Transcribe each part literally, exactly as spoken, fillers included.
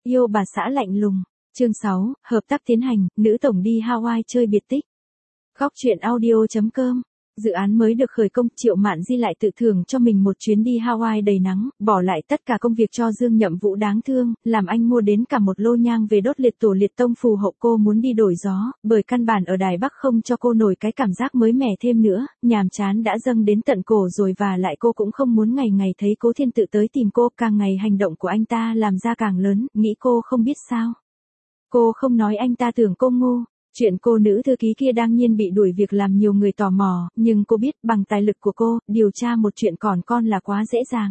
Yêu bà xã lạnh lùng. Chương sáu, hợp tác tiến hành, nữ tổng đi Hawaii chơi biệt tích. Góc truyện audio chấm com. Dự án mới được khởi công, Triệu Mạn Di lại tự thưởng cho mình một chuyến đi Hawaii đầy nắng, bỏ lại tất cả công việc cho Dương Nhậm Vũ đáng thương, làm anh mua đến cả một lô nhang về đốt liệt tổ liệt tông phù hộ cô muốn đi đổi gió, bởi căn bản ở Đài Bắc không cho cô nổi cái cảm giác mới mẻ thêm nữa, nhàm chán đã dâng đến tận cổ rồi và lại cô cũng không muốn ngày ngày thấy Cố Thiên Tự tới tìm cô, càng ngày hành động của anh ta làm ra càng lớn, nghĩ cô không biết sao. Cô không nói anh ta tưởng cô ngu. Chuyện cô nữ thư ký kia đang nhiên bị đuổi việc làm nhiều người tò mò, nhưng cô biết bằng tài lực của cô, điều tra một chuyện còn con là quá dễ dàng.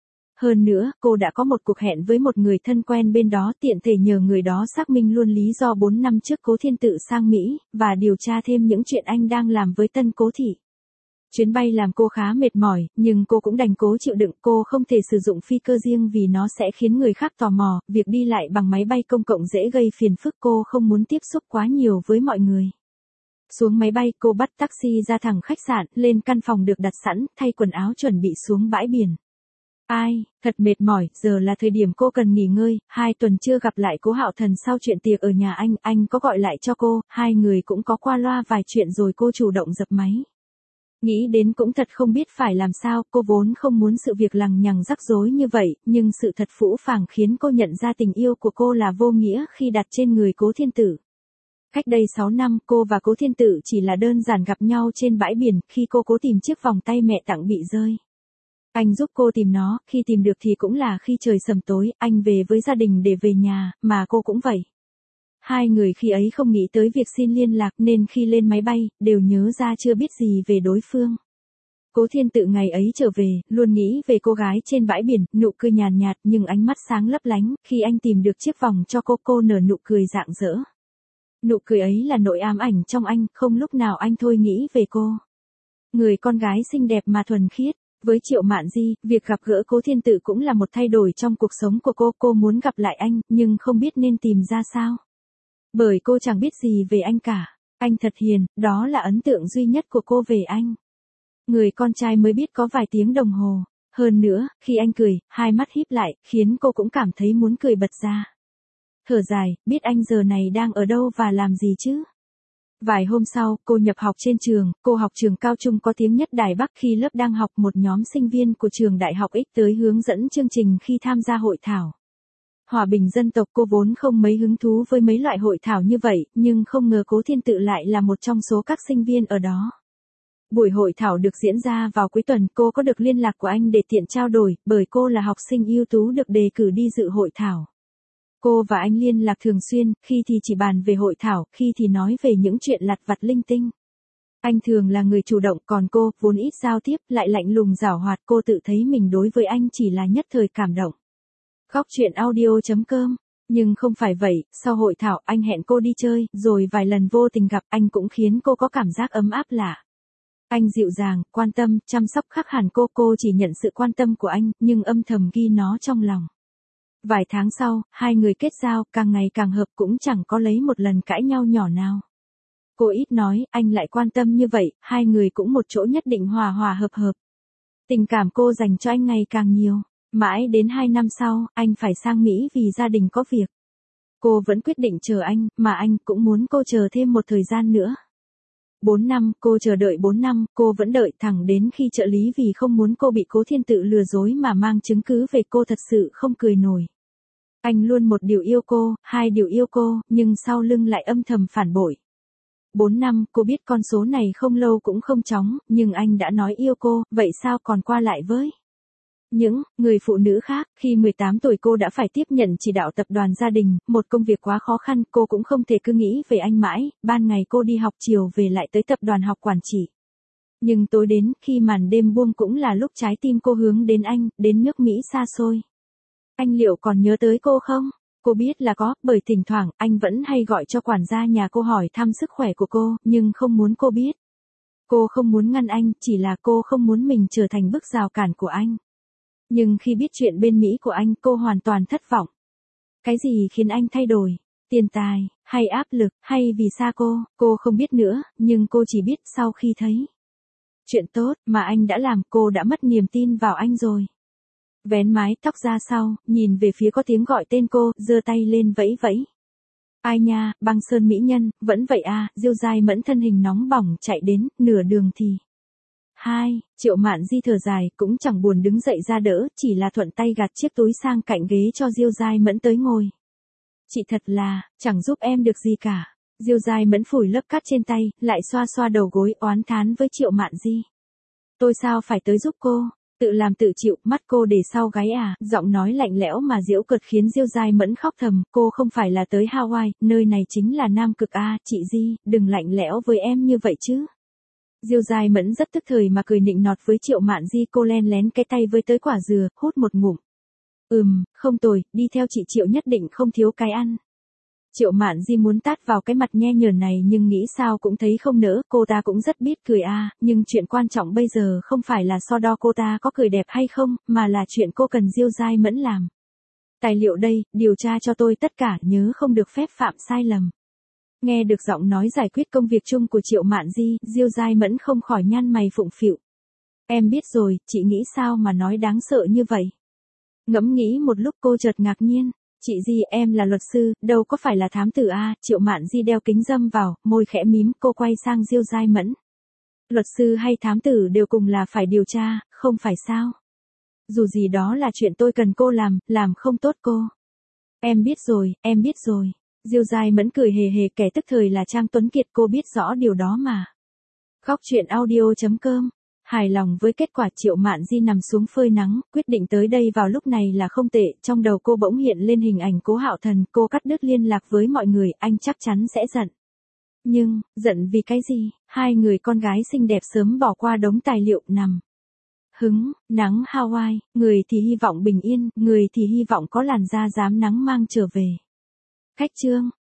Hơn nữa, cô đã có một cuộc hẹn với một người thân quen bên đó, tiện thể nhờ người đó xác minh luôn lý do bốn năm trước Cố Thiên Tự sang Mỹ, và điều tra thêm những chuyện anh đang làm với tân Cố thị. Chuyến bay làm cô khá mệt mỏi, nhưng cô cũng đành cố chịu đựng, cô không thể sử dụng phi cơ riêng vì nó sẽ khiến người khác tò mò, việc đi lại bằng máy bay công cộng dễ gây phiền phức, cô không muốn tiếp xúc quá nhiều với mọi người. Xuống máy bay, cô bắt taxi ra thẳng khách sạn, lên căn phòng được đặt sẵn, thay quần áo chuẩn bị xuống bãi biển. Ai, thật mệt mỏi, giờ là thời điểm cô cần nghỉ ngơi, hai tuần chưa gặp lại Cố Hạo Thần sau chuyện tiệc ở nhà anh, anh có gọi lại cho cô, hai người cũng có qua loa vài chuyện rồi cô chủ động dập máy. Nghĩ đến cũng thật không biết phải làm sao, cô vốn không muốn sự việc lằng nhằng rắc rối như vậy, nhưng sự thật phũ phàng khiến cô nhận ra tình yêu của cô là vô nghĩa khi đặt trên người Cố Thiên Tự. Cách đây sáu năm, cô và Cố Thiên Tự chỉ là đơn giản gặp nhau trên bãi biển, khi cô cố tìm chiếc vòng tay mẹ tặng bị rơi. Anh giúp cô tìm nó, khi tìm được thì cũng là khi trời sầm tối, anh về với gia đình để về nhà, mà cô cũng vậy. Hai người khi ấy không nghĩ tới việc xin liên lạc nên khi lên máy bay, đều nhớ ra chưa biết gì về đối phương. Cố Thiên Tự ngày ấy trở về, luôn nghĩ về cô gái trên bãi biển, nụ cười nhàn nhạt nhưng ánh mắt sáng lấp lánh, khi anh tìm được chiếc vòng cho cô, cô nở nụ cười rạng rỡ. Nụ cười ấy là nỗi ám ảnh trong anh, không lúc nào anh thôi nghĩ về cô. Người con gái xinh đẹp mà thuần khiết. Với Triệu Mạn Di, việc gặp gỡ Cố Thiên Tự cũng là một thay đổi trong cuộc sống của cô, cô muốn gặp lại anh, nhưng không biết nên tìm ra sao. Bởi cô chẳng biết gì về anh cả. Anh thật hiền, đó là ấn tượng duy nhất của cô về anh. Người con trai mới biết có vài tiếng đồng hồ. Hơn nữa, khi anh cười, hai mắt híp lại, khiến cô cũng cảm thấy muốn cười bật ra. Thở dài, biết anh giờ này đang ở đâu và làm gì chứ? Vài hôm sau, cô nhập học trên trường, cô học trường cao trung có tiếng nhất Đài Bắc. Khi lớp đang học, một nhóm sinh viên của trường đại học X tới hướng dẫn chương trình khi tham gia hội thảo. Hòa bình dân tộc, cô vốn không mấy hứng thú với mấy loại hội thảo như vậy, nhưng không ngờ Cố Thiên Tự lại là một trong số các sinh viên ở đó. Buổi hội thảo được diễn ra vào cuối tuần, cô có được liên lạc của anh để tiện trao đổi, bởi cô là học sinh ưu tú được đề cử đi dự hội thảo. Cô và anh liên lạc thường xuyên, khi thì chỉ bàn về hội thảo, khi thì nói về những chuyện lặt vặt linh tinh. Anh thường là người chủ động, còn cô, vốn ít giao tiếp, lại lạnh lùng giảo hoạt, cô tự thấy mình đối với anh chỉ là nhất thời cảm động. Góc truyện audio chấm com. Nhưng không phải vậy, sau hội thảo, anh hẹn cô đi chơi, rồi vài lần vô tình gặp, anh cũng khiến cô có cảm giác ấm áp lạ. Anh dịu dàng, quan tâm, chăm sóc khác hẳn cô, cô chỉ nhận sự quan tâm của anh, nhưng âm thầm ghi nó trong lòng. Vài tháng sau, hai người kết giao, càng ngày càng hợp, cũng chẳng có lấy một lần cãi nhau nhỏ nào. Cô ít nói, anh lại quan tâm như vậy, hai người cũng một chỗ nhất định hòa hòa hợp hợp. Tình cảm cô dành cho anh ngày càng nhiều. Mãi đến hai năm sau, anh phải sang Mỹ vì gia đình có việc. Cô vẫn quyết định chờ anh, mà anh cũng muốn cô chờ thêm một thời gian nữa. Bốn năm, cô chờ đợi bốn năm, cô vẫn đợi thẳng đến khi trợ lý vì không muốn cô bị Cố Thiên Tự lừa dối mà mang chứng cứ về cô thật sự không cười nổi. Anh luôn một điều yêu cô, hai điều yêu cô, nhưng sau lưng lại âm thầm phản bội. Bốn năm, cô biết con số này không lâu cũng không chóng, nhưng anh đã nói yêu cô, vậy sao còn qua lại với những người phụ nữ khác? Khi mười tám tuổi cô đã phải tiếp nhận chỉ đạo tập đoàn gia đình, một công việc quá khó khăn, cô cũng không thể cứ nghĩ về anh mãi, ban ngày cô đi học, chiều về lại tới tập đoàn học quản trị. Nhưng tối đến, khi màn đêm buông cũng là lúc trái tim cô hướng đến anh, đến nước Mỹ xa xôi. Anh liệu còn nhớ tới cô không? Cô biết là có, bởi thỉnh thoảng, anh vẫn hay gọi cho quản gia nhà cô hỏi thăm sức khỏe của cô, nhưng không muốn cô biết. Cô không muốn ngăn anh, chỉ là cô không muốn mình trở thành bức rào cản của anh. Nhưng khi biết chuyện bên Mỹ của anh, cô hoàn toàn thất vọng. Cái gì khiến anh thay đổi? Tiền tài, hay áp lực, hay vì xa cô? Cô không biết nữa, nhưng cô chỉ biết sau khi thấy chuyện tốt mà anh đã làm, cô đã mất niềm tin vào anh rồi. Vén mái tóc ra sau, nhìn về phía có tiếng gọi tên cô, giơ tay lên vẫy vẫy. Ai nha, Băng Sơn mỹ nhân, vẫn vậy à, Diêu Giai Mẫn thân hình nóng bỏng chạy đến, nửa đường thì. Hai, Triệu Mạn Di thở dài, cũng chẳng buồn đứng dậy ra đỡ, chỉ là thuận tay gạt chiếc túi sang cạnh ghế cho Diêu Giai Mẫn tới ngồi. Chị thật là, chẳng giúp em được gì cả. Diêu Giai Mẫn phủi lớp cát trên tay, lại xoa xoa đầu gối, oán thán với Triệu Mạn Di. Tôi sao phải tới giúp cô? Tự làm tự chịu, mắt cô để sau gáy à, giọng nói lạnh lẽo mà giễu cợt khiến Diêu Giai Mẫn khóc thầm, cô không phải là tới Hawaii, nơi này chính là Nam Cực a, chị Di, đừng lạnh lẽo với em như vậy chứ. Diêu Giai Mẫn rất tức thời mà cười nịnh nọt với Triệu Mạn Di, cô len lén cái tay với tới quả dừa, hút một ngụm. Ừm, không tồi, đi theo chị Triệu nhất định không thiếu cái ăn. Triệu Mạn Di muốn tát vào cái mặt nhe nhờn này nhưng nghĩ sao cũng thấy không nỡ, cô ta cũng rất biết cười a, nhưng chuyện quan trọng bây giờ không phải là so đo cô ta có cười đẹp hay không, mà là chuyện cô cần Diêu Giai Mẫn làm. Tài liệu đây, điều tra cho tôi tất cả, nhớ không được phép phạm sai lầm. Nghe được giọng nói giải quyết công việc chung của Triệu Mạn Di, Diêu Giai Mẫn không khỏi nhăn mày phụng phịu. Em biết rồi, chị nghĩ sao mà nói đáng sợ như vậy. Ngẫm nghĩ một lúc cô chợt ngạc nhiên. Chị Di, em là luật sư, đâu có phải là thám tử a. Triệu Mạn Di đeo kính râm vào, môi khẽ mím, cô quay sang Diêu Giai Mẫn. Luật sư hay thám tử đều cùng là phải điều tra, không phải sao? Dù gì đó là chuyện tôi cần cô làm, làm không tốt cô. Em biết rồi, em biết rồi. Diêu Giai Mẫn cười hề hề, kẻ tức thời là Trang Tuấn Kiệt, cô biết rõ điều đó mà. Góc truyện audio chấm com. Hài lòng với kết quả, Triệu Mạn Di nằm xuống phơi nắng, quyết định tới đây vào lúc này là không tệ, trong đầu cô bỗng hiện lên hình ảnh Cố Hạo Thần, cô cắt đứt liên lạc với mọi người, anh chắc chắn sẽ giận. Nhưng, giận vì cái gì? Hai người con gái xinh đẹp sớm bỏ qua đống tài liệu, nằm hứng, nắng Hawaii, người thì hy vọng bình yên, người thì hy vọng có làn da dám nắng mang trở về. Khách trương.